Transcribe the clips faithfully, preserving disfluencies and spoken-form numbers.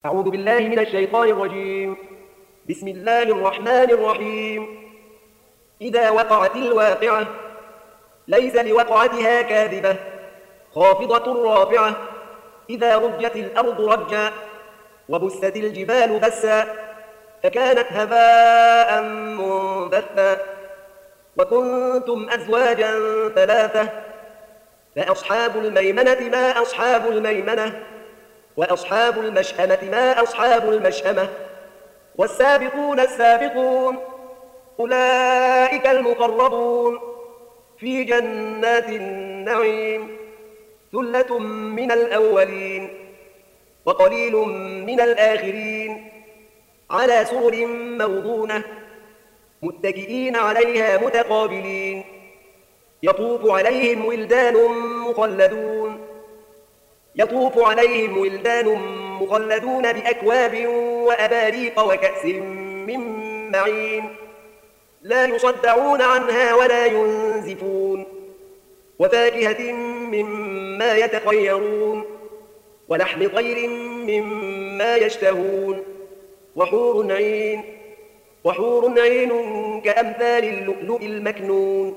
أعوذ بالله من الشيطان الرجيم. بسم الله الرحمن الرحيم. إذا وقعت الواقعة ليس لوقعتها كاذبة خافضة رافعة. إذا رجت الأرض رجا وبست الجبال بسا فكانت هباء منبثا وكنتم أزواجا ثلاثة فأصحاب الميمنة ما أصحاب الميمنة وأصحاب المشأمة ما أصحاب المشأمة والسابقون السابقون أولئك المقربون في جنات النعيم ثلة من الأولين وقليل من الآخرين على سرر موضونة متكئين عليها متقابلين يطوف عليهم ولدان مخلدون يطوف عليهم ولدان مخلدون بأكواب وأباريق وكأس من معين لا يصدعون عنها ولا ينزفون وفاكهة مما يتخيرون ولحم طير مما يشتهون وحور عين وحور عين كأمثال اللؤلؤ المكنون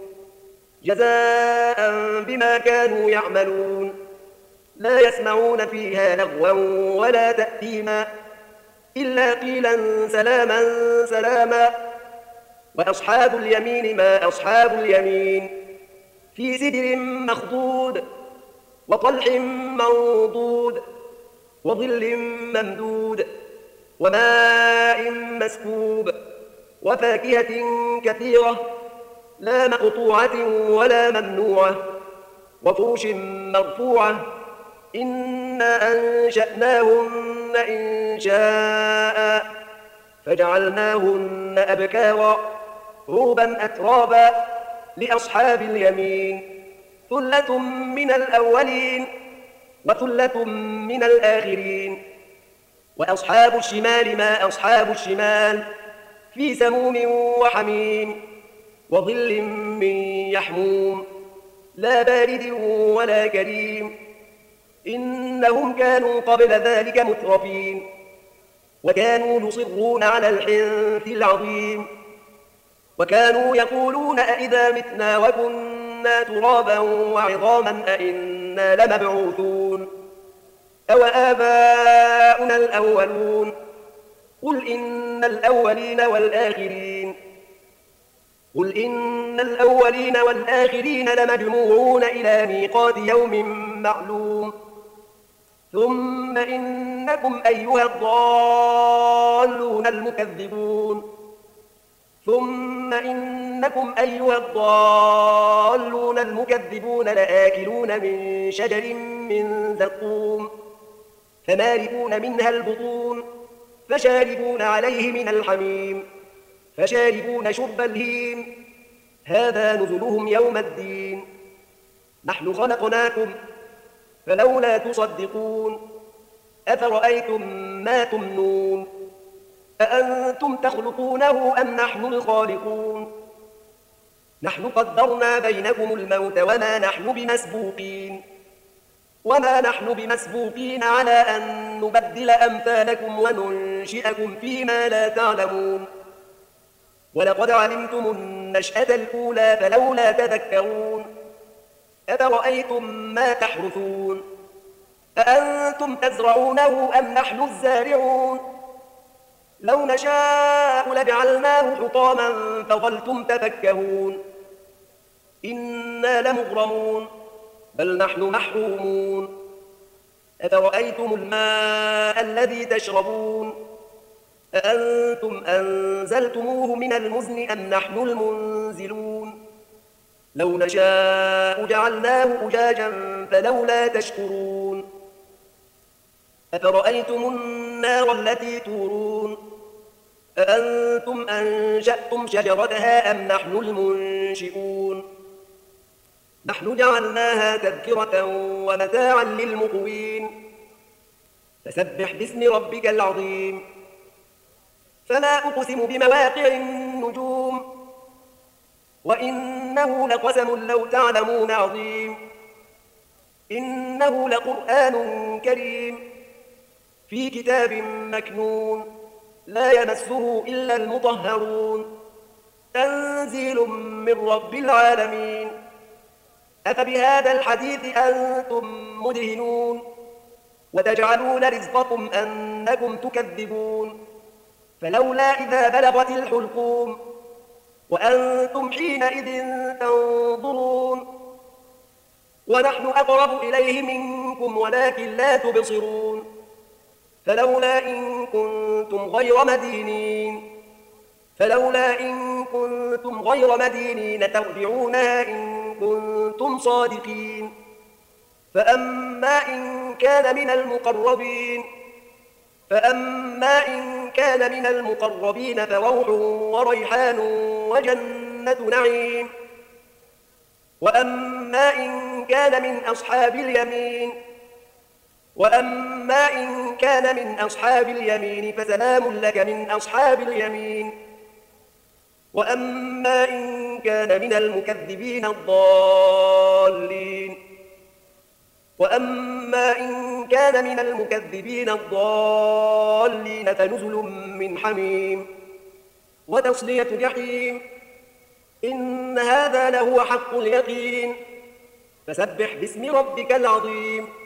جزاء بما كانوا يعملون لا يسمعون فيها لغوا ولا تأثيما إلا قيلا سلاما سلاما وأصحاب اليمين ما أصحاب اليمين في سدر مخضود وطلح منضود وظل ممدود وماء مسكوب وفاكهة كثيرة لا مقطوعة ولا ممنوعة وفرش مرفوعة إنا أنشأناهن إنشاء فجعلناهن أبكارا عربا أترابا لأصحاب اليمين ثلة من الأولين وثلة من الآخرين وأصحاب الشمال ما أصحاب الشمال في سموم وحميم وظل من يحموم لا بارد ولا كريم إنهم كانوا قبل ذلك مترفين وكانوا يصرون على الحنث العظيم وكانوا يقولون أئذا متنا وكنا ترابا وعظاما أئنا لمبعوثون أو آباؤنا الأولون قل إن الأولين والآخرين قل إن الأولين والآخرين لمجموعون إلى ميقات يوم معلوم ثم إنكم أيها الضالون المكذبون ثم إنكم أيها الضالون المكذبون لآكلون من شجر من زقوم فمالئون منها البطون فشاربون عليه من الحميم فشاربون شرب الهيم هذا نزلهم يوم الدين نحن خلقناكم فلولا تصدقون أفرأيتم ما تمنون أأنتم تخلقونه أم نحن الخالقون نحن قدرنا بينكم الموت وما نحن بمسبوقين وما نحن بمسبوقين على أن نبدل أمثالكم وننشئكم فيما لا تعلمون ولقد علمتم النشأة الأولى فلولا تذكرون أفرأيتم ما تحرثون أأنتم تزرعونه أم نحن الزارعون لو نشاء لجعلناه حطاما فظلتم تفكهون إنا لمغرمون بل نحن محرومون أفرأيتم الماء الذي تشربون أأنتم أنزلتموه من المزن أم نحن المنزلون لو نشاء جعلناه أجاجا فلولا تشكرون أفرأيتم النار التي تورون أأنتم أنشأتم شجرتها أم نحن المنشئون نحن جعلناها تذكرة ومتاعا للمقوين فسبح باسم ربك العظيم فلا أقسم بمواقع النجوم وإنه لقسم لو تعلمون عظيم إنه لقرآن كريم في كتاب مكنون لا يمسه إلا المطهرون تنزيل من رب العالمين أفبهذا الحديث أنتم مدهنون وتجعلون رزقكم أنكم تكذبون فلولا إذا بلغت الحلقوم وأنتم حينئذ تنظرون ونحن أقرب إليه منكم ولكن لا تبصرون فلولا إن كنتم غير مدينين فلولا إن كنتم غير مدينين ترجعونها إن كنتم صادقين فأما إن كان من المقربين فأما إن كان من المقربين فروح وريحان وجنة نعيم وأما إن كان من أصحاب اليمين وأما إن كان من أصحاب اليمين فسلام لك من أصحاب اليمين وأما إن كان من المكذبين الضالين وأما إن كان من المكذبين الضالين فنزل من حميم وتصلية جحيم إن هذا لهو حق اليقين فسبح باسم ربك العظيم